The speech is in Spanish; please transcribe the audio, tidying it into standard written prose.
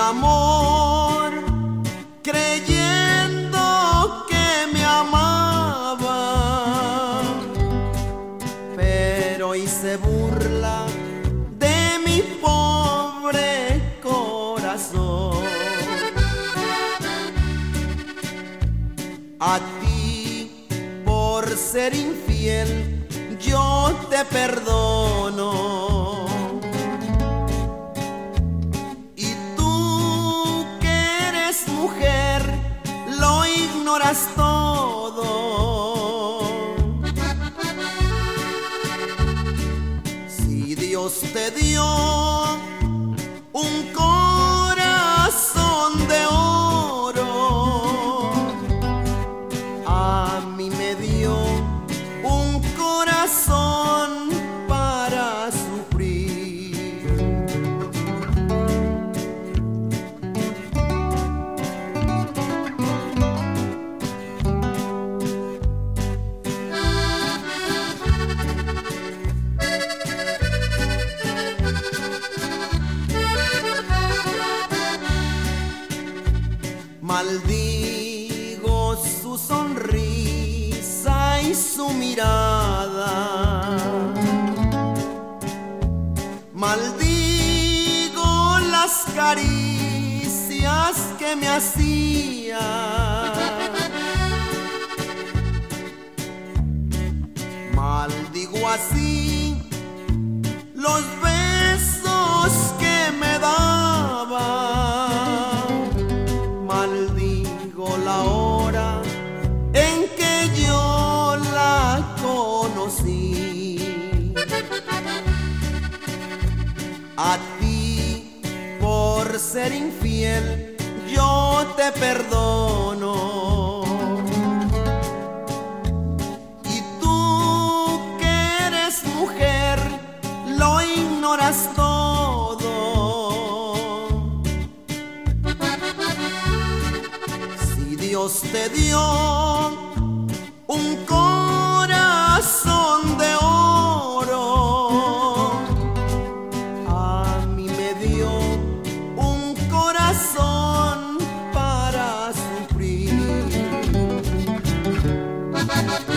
amor, creyendo que me amaba, pero hice burla de mi pobre corazón. A ti, por ser infiel, yo te perdono. Y tú, que eres mujer, lo ignoras todo. Si Dios te dio un corazón de oro, a mí me dio un corazón para sufrir. Maldigo su sonrisa y su mirada. Maldigo las caricias que me hacía. Maldigo así los besos que me daba. Maldigo la hora en que yo la conocí. A ti, por ser infiel, yo te perdono. Y tú, que eres mujer, lo ignoras todo. Si Dios te dio un corazón de oro, a mí me dio un corazón para sufrir.